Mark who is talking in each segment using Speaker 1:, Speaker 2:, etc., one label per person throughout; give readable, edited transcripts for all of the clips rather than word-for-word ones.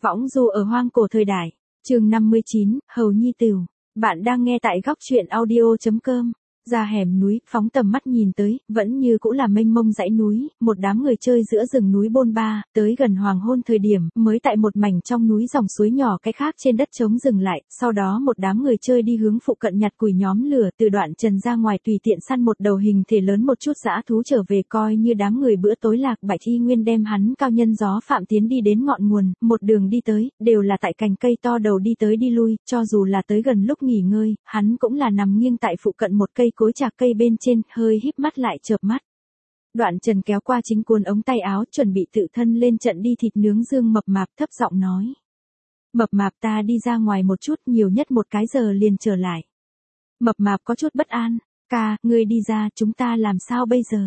Speaker 1: Võng du ở hoang cổ thời đại. Chương 59, Hầu Nhi Tửu. Bạn đang nghe tại góc truyện audio.com. Ra hẻm núi, phóng tầm mắt nhìn tới, vẫn như cũ là mênh mông dãy núi, một đám người chơi giữa rừng núi bôn ba, tới gần hoàng hôn thời điểm, mới tại một mảnh trong núi dòng suối nhỏ cái khác trên đất trống dừng lại, sau đó một đám người chơi đi hướng phụ cận nhặt củi nhóm lửa, từ Đoạn Trần ra ngoài tùy tiện săn một đầu hình thể lớn một chút dã thú trở về, coi như đám người bữa tối Lạc Bạch y nguyên đem hắn cao nhân gió phạm tiến đi đến ngọn nguồn, một đường đi tới, đều là tại cành cây to đầu đi tới đi lui, cho dù là tới gần lúc nghỉ ngơi, hắn cũng là nằm nghiêng tại phụ cận một cây cối chạc cây bên trên, hơi híp mắt lại chợp mắt. Đoạn Trần kéo qua chính cuốn ống tay áo, chuẩn bị tự thân lên trận đi thịt nướng dương mập mạp, thấp giọng nói. Mập mạp, ta đi ra ngoài một chút, nhiều nhất một cái giờ liền trở lại. Mập mạp có chút bất an. Ca, ngươi đi ra, chúng ta làm sao bây giờ?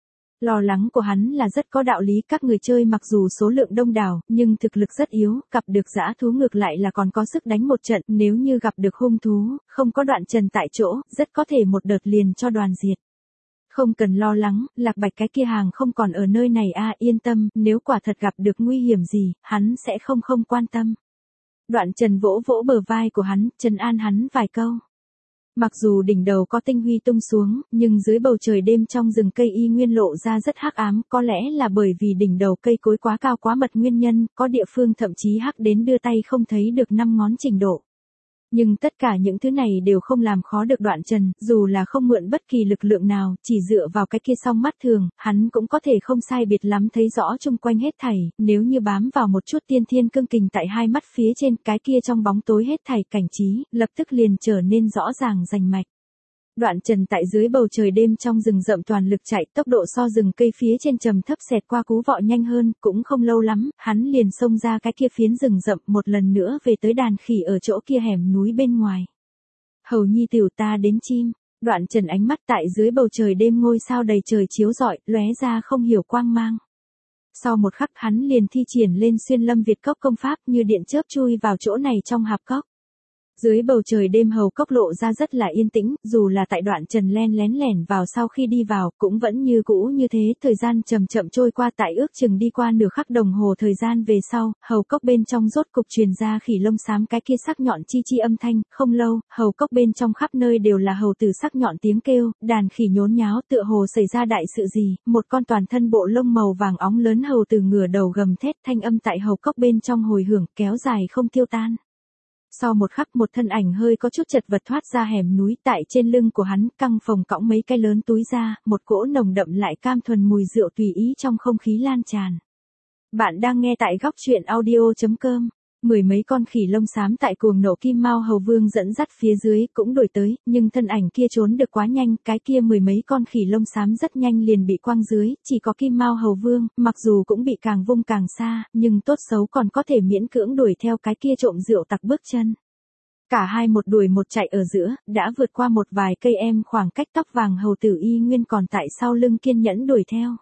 Speaker 1: Lo lắng của hắn là rất có đạo lý, các người chơi mặc dù số lượng đông đảo, nhưng thực lực rất yếu, gặp được dã thú ngược lại là còn có sức đánh một trận, nếu như gặp được hung thú, không có Đoạn Trần tại chỗ, rất có thể một đợt liền cho đoàn diệt. Không cần lo lắng, Lạc Bạch cái kia hàng không còn ở nơi này yên tâm, nếu quả thật gặp được nguy hiểm gì, hắn sẽ không quan tâm. Đoạn Trần vỗ vỗ bờ vai của hắn, trấn an hắn vài câu. Mặc dù đỉnh đầu có tinh huy tung xuống, nhưng dưới bầu trời đêm trong rừng cây y nguyên lộ ra rất hắc ám, có lẽ là bởi vì đỉnh đầu cây cối quá cao quá mật nguyên nhân, có địa phương thậm chí hắc đến đưa tay không thấy được 5 ngón trình độ. Nhưng tất cả những thứ này đều không làm khó được Đoạn Trần, dù là không mượn bất kỳ lực lượng nào, chỉ dựa vào cái kia song mắt thường, hắn cũng có thể không sai biệt lắm thấy rõ chung quanh hết thảy, nếu như bám vào một chút tiên thiên cương kình tại hai mắt phía trên, cái kia trong bóng tối hết thảy cảnh trí, lập tức liền trở nên rõ ràng rành mạch. Đoạn Trần tại dưới bầu trời đêm trong rừng rậm toàn lực chạy, tốc độ so rừng cây phía trên trầm thấp xẹt qua cú vọ nhanh hơn, cũng không lâu lắm, hắn liền xông ra cái kia phiến rừng rậm, một lần nữa về tới đàn khỉ ở chỗ kia hẻm núi bên ngoài. Hầu Nhi Tửu, ta đến chim. Đoạn Trần ánh mắt tại dưới bầu trời đêm ngôi sao đầy trời chiếu rọi, lóe ra không hiểu quang mang. Sau một khắc hắn liền thi triển lên xuyên lâm Việt cốc công pháp, như điện chớp chui vào chỗ này trong hạp cốc. Dưới bầu trời đêm hầu cốc lộ ra rất là yên tĩnh, dù là tại Đoạn Trần lén lẻn vào sau khi đi vào, cũng vẫn như cũ như thế, thời gian chậm chậm trôi qua, tại ước chừng đi qua nửa khắc đồng hồ thời gian về sau, hầu cốc bên trong rốt cục truyền ra khỉ lông xám cái kia sắc nhọn chi chi âm thanh, không lâu, hầu cốc bên trong khắp nơi đều là hầu tử sắc nhọn tiếng kêu, đàn khỉ nhốn nháo tựa hồ xảy ra đại sự gì, một con toàn thân bộ lông màu vàng óng lớn hầu tử ngửa đầu gầm thét, thanh âm tại hầu cốc bên trong hồi hưởng, kéo dài không tiêu tan. Sau một khắc một thân ảnh hơi có chút chật vật thoát ra hẻm núi, tại trên lưng của hắn căng phồng cõng mấy cái lớn túi ra, một cỗ nồng đậm lại cam thuần mùi rượu tùy ý trong không khí lan tràn. Bạn đang nghe tại góc truyện audio.com. Mười mấy con khỉ lông xám tại cuồng nộ Kim Mao Hầu Vương dẫn dắt phía dưới cũng đuổi tới, nhưng thân ảnh kia trốn được quá nhanh, cái kia mười mấy con khỉ lông xám rất nhanh liền bị quăng dưới, chỉ có Kim Mao Hầu Vương, mặc dù cũng bị càng vung càng xa, nhưng tốt xấu còn có thể miễn cưỡng đuổi theo cái kia trộm rượu tặc bước chân. Cả hai một đuổi một chạy ở giữa, đã vượt qua một vài cây em, khoảng cách tóc vàng hầu tử y nguyên còn tại sau lưng kiên nhẫn đuổi theo.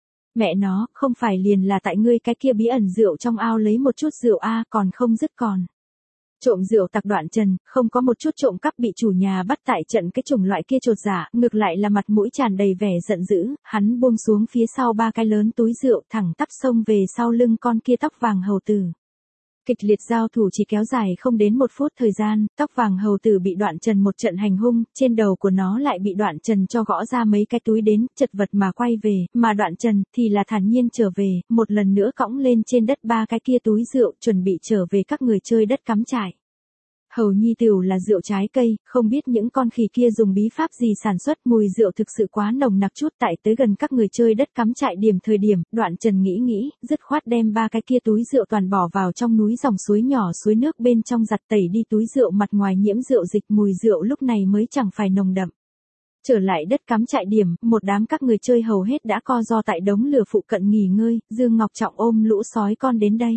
Speaker 1: Mẹ nó, không phải liền là tại ngươi cái kia bí ẩn rượu trong ao lấy một chút rượu còn không dứt còn. Trộm rượu tặc Đoạn Trần, không có một chút trộm cắp bị chủ nhà bắt tại trận cái chủng loại kia chột dạ, ngược lại là mặt mũi tràn đầy vẻ giận dữ, hắn buông xuống phía sau ba cái lớn túi rượu, thẳng tắp xông về sau lưng con kia tóc vàng hầu tử. Kịch liệt giao thủ chỉ kéo dài không đến 1 phút thời gian, tóc vàng hầu tử bị Đoạn Trần một trận hành hung, trên đầu của nó lại bị Đoạn Trần cho gõ ra mấy cái túi đến, chật vật mà quay về, mà Đoạn Trần thì là thản nhiên trở về, một lần nữa cõng lên trên đất ba cái kia túi rượu, chuẩn bị trở về các người chơi đất cắm trại. Hầu Nhi Tửu là rượu trái cây, không biết những con khỉ kia dùng bí pháp gì sản xuất, mùi rượu thực sự quá nồng nặc chút, tại tới gần các người chơi đất cắm trại thời điểm, Đoạn Trần nghĩ, dứt khoát đem ba cái kia túi rượu toàn bỏ vào trong núi dòng suối nhỏ, suối nước bên trong giặt tẩy đi túi rượu, mặt ngoài nhiễm rượu dịch, mùi rượu lúc này mới chẳng phải nồng đậm. Trở lại đất cắm trại điểm, một đám các người chơi hầu hết đã co ro tại đống lửa phụ cận nghỉ ngơi, Dương Ngọc Trọng ôm lũ sói con đến đây.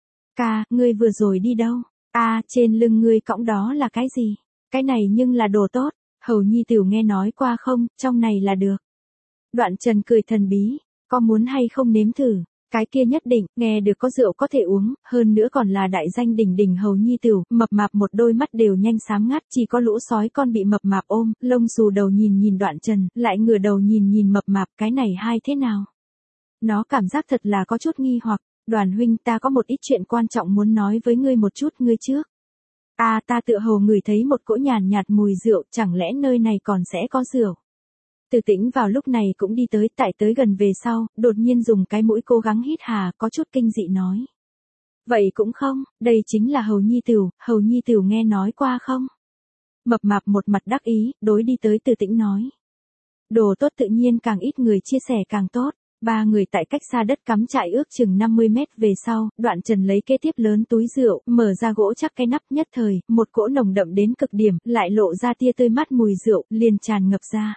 Speaker 1: Ca, ngươi vừa rồi đi đâu? Trên lưng ngươi cõng đó là cái gì? Cái này nhưng là đồ tốt, Hầu Nhi Tửu nghe nói qua không, trong này là được. Đoạn Trần cười thần bí, có muốn hay không nếm thử? Cái kia nhất định, nghe được có rượu có thể uống, hơn nữa còn là đại danh đỉnh đỉnh Hầu Nhi Tửu, mập mạp một đôi mắt đều nhanh xám ngắt, chỉ có lũ sói con bị mập mạp ôm, lông xù đầu nhìn Đoạn Trần, lại ngửa đầu nhìn mập mạp, cái này hai thế nào? Nó cảm giác thật là có chút nghi hoặc. Đoàn huynh, ta có một ít chuyện quan trọng muốn nói với ngươi một chút, ngươi trước. Ta tựa hồ ngửi thấy một cỗ nhàn nhạt mùi rượu, chẳng lẽ nơi này còn sẽ có rượu? Từ Tĩnh vào lúc này cũng đi tới, tại tới gần về sau, đột nhiên dùng cái mũi cố gắng hít hà, có chút kinh dị nói. Vậy cũng không, đây chính là Hầu Nhi Tửu nghe nói qua không? Mập mạp một mặt đắc ý, đối đi tới Từ Tĩnh nói. Đồ tốt tự nhiên càng ít người chia sẻ càng tốt. Ba người tại cách xa đất cắm trại ước chừng 50 mét về sau, Đoạn Trần lấy kế tiếp lớn túi rượu, mở ra gỗ chắc cái nắp, nhất thời, một cỗ nồng đậm đến cực điểm, lại lộ ra tia tươi mát mùi rượu, liền tràn ngập ra.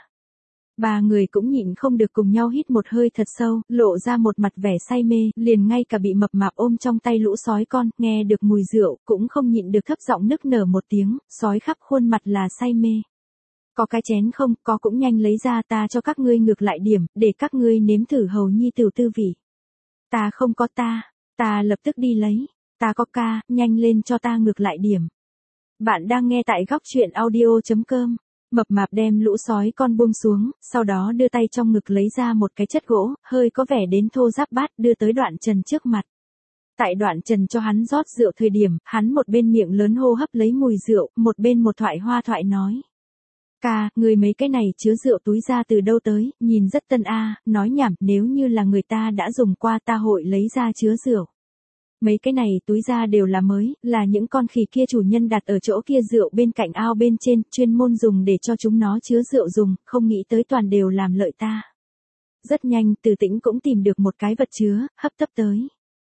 Speaker 1: Ba người cũng nhịn không được cùng nhau hít một hơi thật sâu, lộ ra một mặt vẻ say mê, liền ngay cả bị mập mạp ôm trong tay lũ sói con, nghe được mùi rượu, cũng không nhịn được thấp giọng nức nở một tiếng, sói khắp khuôn mặt là say mê. Có cái chén không, có cũng nhanh lấy ra, ta cho các ngươi ngược lại điểm, để các ngươi nếm thử Hầu Nhi Tửu tư vị. Ta không có, ta lập tức đi lấy. Ta có, ca, nhanh lên cho ta ngược lại điểm. Bạn đang nghe tại góc truyện audio.com. Mập mạp đem lũ sói con buông xuống, sau đó đưa tay trong ngực lấy ra một cái chất gỗ, hơi có vẻ đến thô ráp bát, đưa tới Đoạn Trần trước mặt. Tại Đoạn Trần cho hắn rót rượu thời điểm, hắn một bên miệng lớn hô hấp lấy mùi rượu, một bên một thoại hoa thoại nói. Ca, người mấy cái này chứa rượu túi ra từ đâu tới, nhìn rất tân nói nhảm, nếu như là người ta đã dùng qua ta hội lấy ra chứa rượu. Mấy cái này túi ra đều là mới, là những con khỉ kia chủ nhân đặt ở chỗ kia rượu bên cạnh ao bên trên, chuyên môn dùng để cho chúng nó chứa rượu dùng, không nghĩ tới toàn đều làm lợi ta. Rất nhanh, Từ Tĩnh cũng tìm được một cái vật chứa, hấp tấp tới.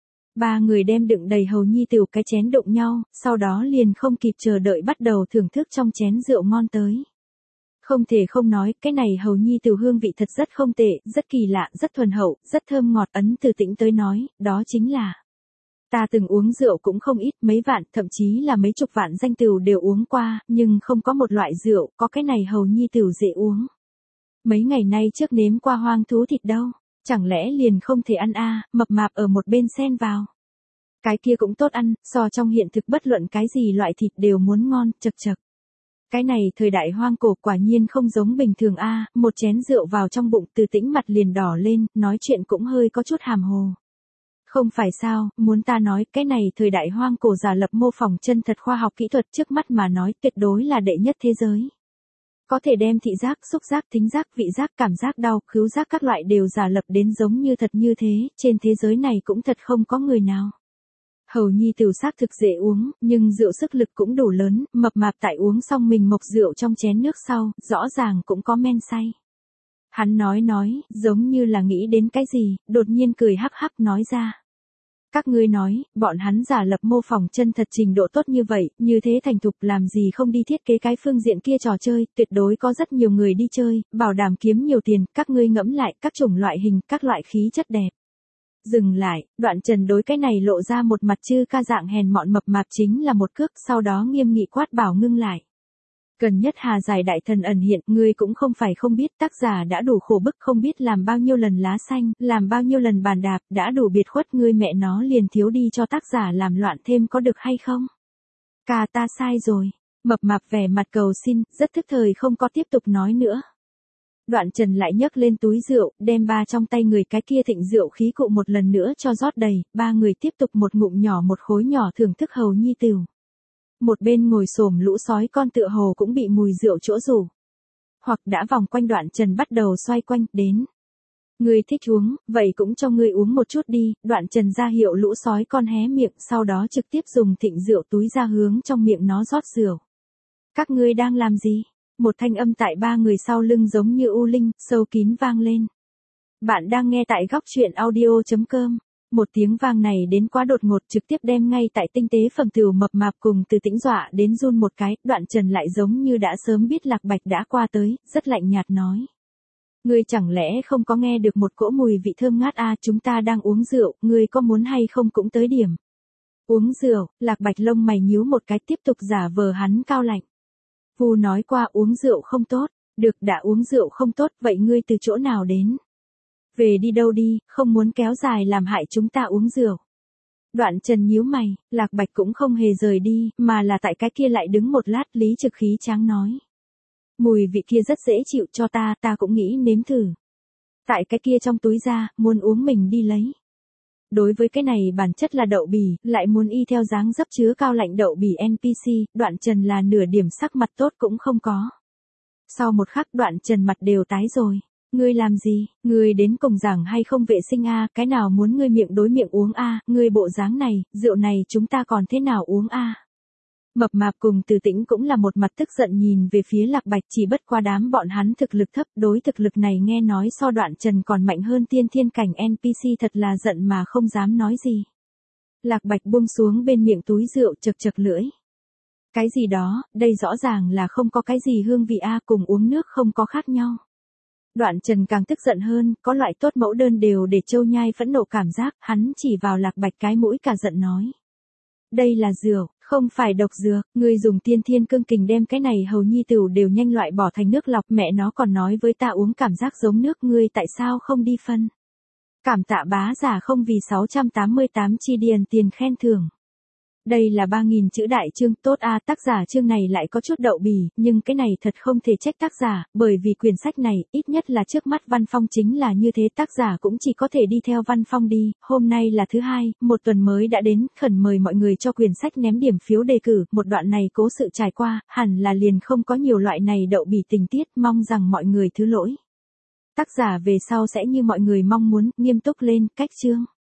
Speaker 1: Ba người đem đựng đầy Hầu Nhi Tửu cái chén đụng nhau, sau đó liền không kịp chờ đợi bắt đầu thưởng thức trong chén rượu ngon tới. Không thể không nói, cái này Hầu Nhi Tửu hương vị thật rất không tệ, rất kỳ lạ, rất thuần hậu, rất thơm ngọt. Ấn Từ Tĩnh tới nói, đó chính là. Ta từng uống rượu cũng không ít, mấy vạn, thậm chí là mấy chục vạn danh tửu đều uống qua, nhưng không có một loại rượu, có cái này Hầu Nhi Tửu dễ uống. Mấy ngày nay trước nếm qua hoang thú thịt đâu, chẳng lẽ liền không thể ăn mập mạp ở một bên xen vào. Cái kia cũng tốt ăn, so trong hiện thực bất luận cái gì loại thịt đều muốn ngon, chật chật. Cái này thời đại hoang cổ quả nhiên không giống bình thường một chén rượu vào trong bụng, Từ Tĩnh mặt liền đỏ lên, nói chuyện cũng hơi có chút hàm hồ. Không phải sao, muốn ta nói, cái này thời đại hoang cổ giả lập mô phỏng chân thật khoa học kỹ thuật trước mắt mà nói tuyệt đối là đệ nhất thế giới. Có thể đem thị giác, xúc giác, thính giác, vị giác, cảm giác đau, khứu giác các loại đều giả lập đến giống như thật như thế, trên thế giới này cũng thật không có người nào. Hầu Nhi Tửu xác thực dễ uống, nhưng rượu sức lực cũng đủ lớn, mập mạp tại uống xong mình mộc rượu trong chén nước sau, rõ ràng cũng có men say. Hắn nói, giống như là nghĩ đến cái gì, đột nhiên cười hắc hắc nói ra. Các ngươi nói, bọn hắn giả lập mô phỏng chân thật trình độ tốt như vậy, như thế thành thục làm gì không đi thiết kế cái phương diện kia trò chơi, tuyệt đối có rất nhiều người đi chơi, bảo đảm kiếm nhiều tiền, các ngươi ngẫm lại, các chủng loại hình, các loại khí chất đẹp. Dừng lại, Đoạn Trần đối cái này lộ ra một mặt chư ca dạng hèn mọn mập mạp chính là một cước, sau đó nghiêm nghị quát bảo ngưng lại. Gần nhất Hà Giải đại thần ẩn hiện, ngươi cũng không phải không biết, tác giả đã đủ khổ bức, không biết làm bao nhiêu lần lá xanh, làm bao nhiêu lần bàn đạp, đã đủ biệt khuất, ngươi mẹ nó liền thiếu đi cho tác giả làm loạn thêm có được hay không? Ca, ta sai rồi. Mập mạp vẻ mặt cầu xin, rất thức thời không có tiếp tục nói nữa. Đoạn Trần lại nhấc lên túi rượu, đem ba trong tay người cái kia thịnh rượu khí cụ một lần nữa cho rót đầy, ba người tiếp tục một ngụm nhỏ một khối nhỏ thưởng thức Hầu Nhi Tửu. Một bên ngồi xổm lũ sói con tựa hồ cũng bị mùi rượu chỗ rủ. Hoặc đã vòng quanh Đoạn Trần bắt đầu xoay quanh, đến. Ngươi thích uống, vậy cũng cho ngươi uống một chút đi, Đoạn Trần ra hiệu lũ sói con hé miệng, sau đó trực tiếp dùng thịnh rượu túi ra hướng trong miệng nó rót rượu. Các ngươi đang làm gì? Một thanh âm tại ba người sau lưng giống như u linh, sâu kín vang lên. Bạn đang nghe tại góc truyện audio.com. Một tiếng vang này đến quá đột ngột, trực tiếp đem ngay tại tinh tế phẩm tửu mập mạp cùng Từ Tĩnh dọa đến run một cái, Đoạn Trần lại giống như đã sớm biết Lạc Bạch đã qua tới, rất lạnh nhạt nói. Ngươi chẳng lẽ không có nghe được một cỗ mùi vị thơm ngát chúng ta đang uống rượu, ngươi có muốn hay không cũng tới điểm. Uống rượu, Lạc Bạch lông mày nhíu một cái tiếp tục giả vờ hắn cao lạnh. Vu nói qua uống rượu không tốt, được đã uống rượu không tốt, vậy ngươi từ chỗ nào đến? Về đi đâu đi, không muốn kéo dài làm hại chúng ta uống rượu. Đoạn Trần nhíu mày, Lạc Bạch cũng không hề rời đi, mà là tại cái kia lại đứng một lát, lý trực khí tráng nói. Mùi vị kia rất dễ chịu cho ta cũng nghĩ nếm thử. Tại cái kia trong túi ra, muốn uống mình đi lấy. đối với cái này bản chất là đậu bỉ, lại muốn y theo dáng dấp chứa cao lạnh đậu bỉ NPC, Đoạn Trần là nửa điểm sắc mặt tốt cũng không có. Sau một khắc Đoạn Trần mặt đều tái rồi. Ngươi làm gì, ngươi đến cùng giảng hay không vệ sinh a, cái nào muốn ngươi miệng đối miệng uống a, ngươi bộ dáng này, rượu này chúng ta còn thế nào uống a? Mập mạp cùng Từ Tĩnh cũng là một mặt tức giận nhìn về phía Lạc Bạch, chỉ bất qua đám bọn hắn thực lực thấp, đối thực lực này nghe nói so Đoạn Trần còn mạnh hơn tiên thiên cảnh NPC, thật là giận mà không dám nói gì. Lạc Bạch buông xuống bên miệng túi rượu chật chật lưỡi. Cái gì đó, đây rõ ràng là không có cái gì hương vị a, cùng uống nước không có khác nhau. Đoạn Trần càng tức giận hơn, có loại tốt mẫu đơn đều để Châu Nhai phẫn nộ cảm giác, hắn chỉ vào Lạc Bạch cái mũi cả giận nói. Đây là rượu, không phải độc dược, ngươi dùng tiên thiên cương kình đem cái này hầu nhi tửu đều nhanh loại bỏ thành nước lọc, mẹ nó còn nói với ta uống cảm giác giống nước, ngươi tại sao không đi phân? Cảm tạ bá giả không vì 688 chi điền tiền khen thưởng. Đây là 3.000 chữ đại chương, tốt a, tác giả chương này lại có chút đậu bỉ, nhưng cái này thật không thể trách tác giả, bởi vì quyển sách này, ít nhất là trước mắt văn phong chính là như thế, tác giả cũng chỉ có thể đi theo văn phong đi. Hôm nay là thứ hai, một tuần mới đã đến, khẩn mời mọi người cho quyển sách ném điểm phiếu đề cử, một đoạn này cố sự trải qua, hẳn là liền không có nhiều loại này đậu bỉ tình tiết, mong rằng mọi người thứ lỗi. Tác giả về sau sẽ như mọi người mong muốn, nghiêm túc lên, cách chương.